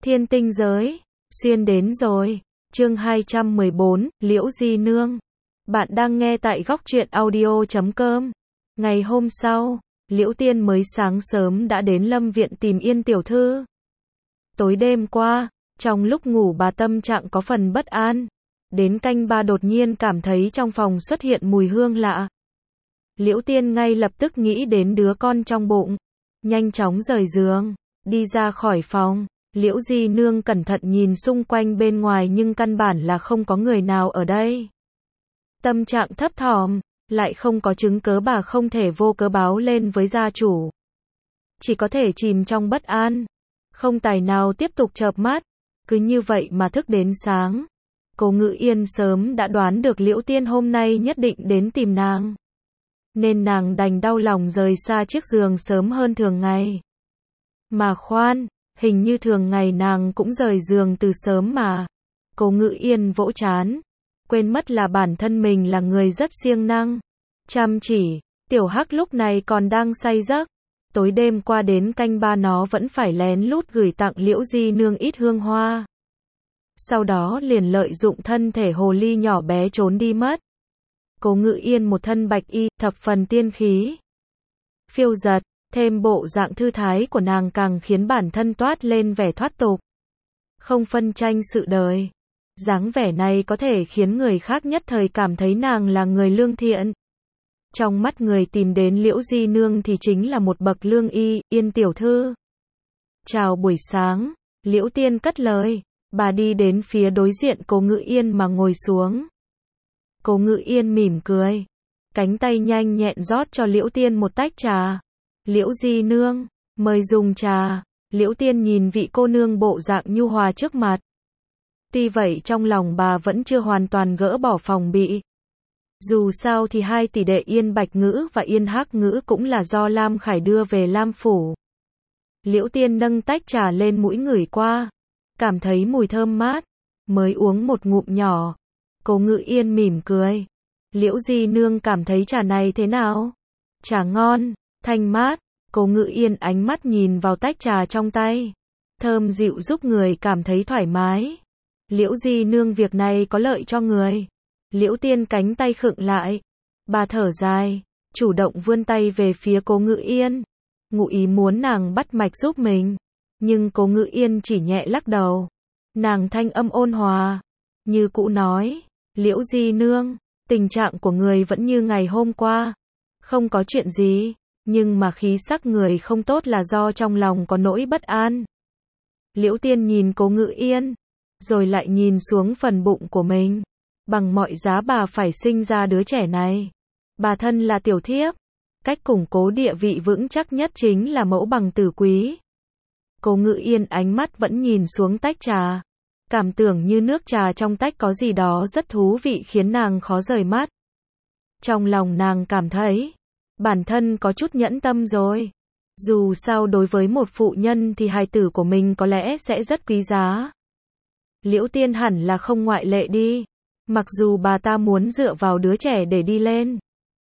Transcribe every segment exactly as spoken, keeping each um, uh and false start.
Thiên tinh giới, xuyên đến rồi. Chương hai trăm mười bốn, Liễu Di Nương. Bạn đang nghe tại góc truyện audio chấm com. Ngày hôm sau, Liễu Tiên mới sáng sớm đã đến Lâm viện tìm Yên tiểu thư. Tối đêm qua, trong lúc ngủ bà tâm trạng có phần bất an. Đến canh ba đột nhiên cảm thấy trong phòng xuất hiện mùi hương lạ. Liễu Tiên ngay lập tức nghĩ đến đứa con trong bụng. Nhanh chóng rời giường, đi ra khỏi phòng. Liễu Di Nương cẩn thận nhìn xung quanh bên ngoài nhưng căn bản là không có người nào ở đây. Tâm trạng thấp thỏm, lại không có chứng cớ bà không thể vô cớ báo lên với gia chủ. Chỉ có thể chìm trong bất an, không tài nào tiếp tục chợp mắt, cứ như vậy mà thức đến sáng. Cố Ngự Yên sớm đã đoán được Liễu Tiên hôm nay nhất định đến tìm nàng. Nên nàng đành đau lòng rời xa chiếc giường sớm hơn thường ngày. Mà khoan, hình như thường ngày nàng cũng rời giường từ sớm mà. Cố Ngự Yên vỗ trán, quên mất là bản thân mình là người rất siêng năng, chăm chỉ. Tiểu Hắc lúc này còn đang say giấc. Tối đêm qua đến canh ba nó vẫn phải lén lút gửi tặng Liễu Di Nương ít hương hoa. Sau đó liền lợi dụng thân thể hồ ly nhỏ bé trốn đi mất. Cố Ngự Yên một thân bạch y, thập phần tiên khí, phiêu dật, thêm bộ dạng thư thái của nàng càng khiến bản thân toát lên vẻ thoát tục, không phân tranh sự đời. Dáng vẻ này có thể khiến người khác nhất thời cảm thấy nàng là người lương thiện. Trong mắt người tìm đến Liễu Di Nương thì chính là một bậc lương y. Yên tiểu thư, chào buổi sáng. Liễu Tiên cất lời. Bà đi đến phía đối diện Cố Ngự Yên mà ngồi xuống. Cố Ngự Yên mỉm cười, cánh tay nhanh nhẹn rót cho Liễu Tiên một tách trà. Liễu Di Nương, mời dùng trà. Liễu Tiên nhìn vị cô nương bộ dạng nhu hòa trước mặt. Tuy vậy trong lòng bà vẫn chưa hoàn toàn gỡ bỏ phòng bị. Dù sao thì hai tỷ đệ Yên Bạch Ngữ và Yên Hắc Ngữ cũng là do Lam Khải đưa về Lam phủ. Liễu Tiên nâng tách trà lên mũi ngửi qua, cảm thấy mùi thơm mát, mới uống một ngụm nhỏ. Cố Ngự Yên mỉm cười. Liễu Di Nương cảm thấy trà này thế nào? Trà ngon, thanh mát. Cố Ngự Yên ánh mắt nhìn vào tách trà trong tay. Thơm dịu giúp người cảm thấy thoải mái. Liễu Di Nương việc này có lợi cho người. Liễu Tiên cánh tay khựng lại. Bà thở dài, chủ động vươn tay về phía Cố Ngự Yên. Ngụ ý muốn nàng bắt mạch giúp mình. Nhưng Cố Ngự Yên chỉ nhẹ lắc đầu. Nàng thanh âm ôn hòa, như cũ nói. Liễu Di Nương, tình trạng của người vẫn như ngày hôm qua. Không có chuyện gì, nhưng mà khí sắc người không tốt là do trong lòng có nỗi bất an. Liễu Tiên nhìn Cố Ngự Yên, rồi lại nhìn xuống phần bụng của mình. Bằng mọi giá bà phải sinh ra đứa trẻ này. Bà thân là tiểu thiếp, cách củng cố địa vị vững chắc nhất chính là mẫu bằng tử quý. Cố Ngự Yên ánh mắt vẫn nhìn xuống tách trà, cảm tưởng như nước trà trong tách có gì đó rất thú vị khiến nàng khó rời mắt. Trong lòng nàng cảm thấy, bản thân có chút nhẫn tâm rồi. Dù sao đối với một phụ nhân thì hài tử của mình có lẽ sẽ rất quý giá. Liễu Tiên hẳn là không ngoại lệ đi. Mặc dù bà ta muốn dựa vào đứa trẻ để đi lên,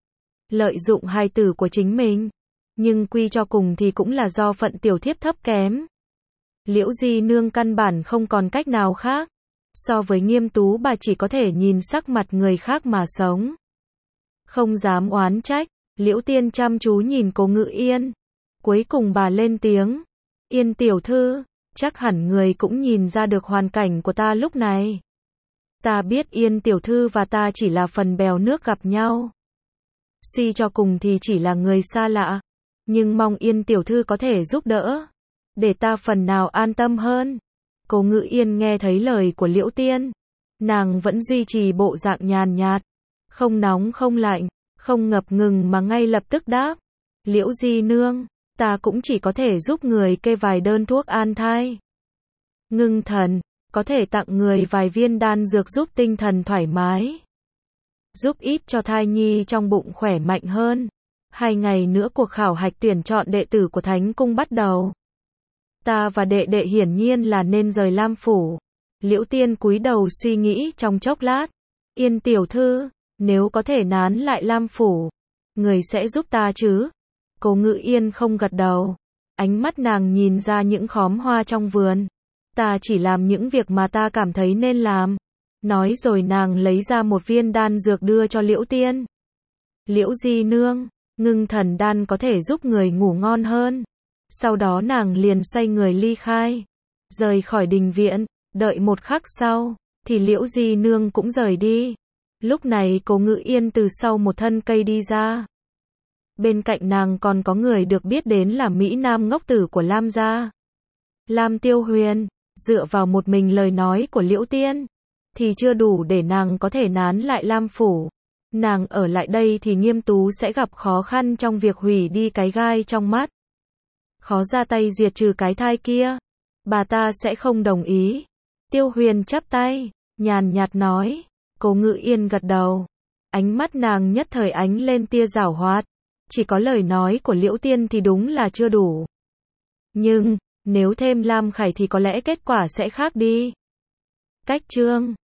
lợi dụng hài tử của chính mình, nhưng quy cho cùng thì cũng là do phận tiểu thiếp thấp kém. Liễu Di Nương căn bản không còn cách nào khác. So với Nghiêm Tú bà chỉ có thể nhìn sắc mặt người khác mà sống. Không dám oán trách. Liễu Tiên chăm chú nhìn Cố Ngự Yên. Cuối cùng bà lên tiếng. Yên tiểu thư, chắc hẳn người cũng nhìn ra được hoàn cảnh của ta lúc này. Ta biết Yên tiểu thư và ta chỉ là phần bèo nước gặp nhau. Suy cho cùng thì chỉ là người xa lạ. Nhưng mong Yên tiểu thư có thể giúp đỡ, để ta phần nào an tâm hơn. Cố Ngự Yên nghe thấy lời của Liễu Tiên. Nàng vẫn duy trì bộ dạng nhàn nhạt, không nóng không lạnh, không ngập ngừng mà ngay lập tức đáp. Liễu Di Nương, ta cũng chỉ có thể giúp người kê vài đơn thuốc an thai, ngưng thần, có thể tặng người vài viên đan dược giúp tinh thần thoải mái, giúp ít cho thai nhi trong bụng khỏe mạnh hơn. Hai ngày nữa cuộc khảo hạch tuyển chọn đệ tử của Thánh Cung bắt đầu. Ta và đệ đệ hiển nhiên là nên rời Lam phủ. Liễu Tiên cúi đầu suy nghĩ trong chốc lát. Yên tiểu thư, nếu có thể nán lại Lam phủ, người sẽ giúp ta chứ? Cố Ngự Yên không gật đầu. Ánh mắt nàng nhìn ra những khóm hoa trong vườn. Ta chỉ làm những việc mà ta cảm thấy nên làm. Nói rồi nàng lấy ra một viên đan dược đưa cho Liễu Tiên. Liễu Di Nương, ngưng thần đan có thể giúp người ngủ ngon hơn. Sau đó nàng liền xoay người ly khai, rời khỏi đình viện. Đợi một khắc sau, thì Liễu Di Nương cũng rời đi. Lúc này Cố Ngự Yên từ sau một thân cây đi ra. Bên cạnh nàng còn có người được biết đến là Mỹ Nam ngốc tử của Lam gia. Lam Tiêu Huyền, dựa vào một mình lời nói của Liễu Tiên, thì chưa đủ để nàng có thể nán lại Lam phủ. Nàng ở lại đây thì Nghiêm Tú sẽ gặp khó khăn trong việc hủy đi cái gai trong mắt. Khó ra tay diệt trừ cái thai kia. Bà ta sẽ không đồng ý. Tiêu Huyền chắp tay, nhàn nhạt nói. Cố Ngự Yên gật đầu. Ánh mắt nàng nhất thời ánh lên tia giảo hoạt. Chỉ có lời nói của Liễu Tiên thì đúng là chưa đủ. Nhưng, nếu thêm Lam Khải thì có lẽ kết quả sẽ khác đi. Cách chương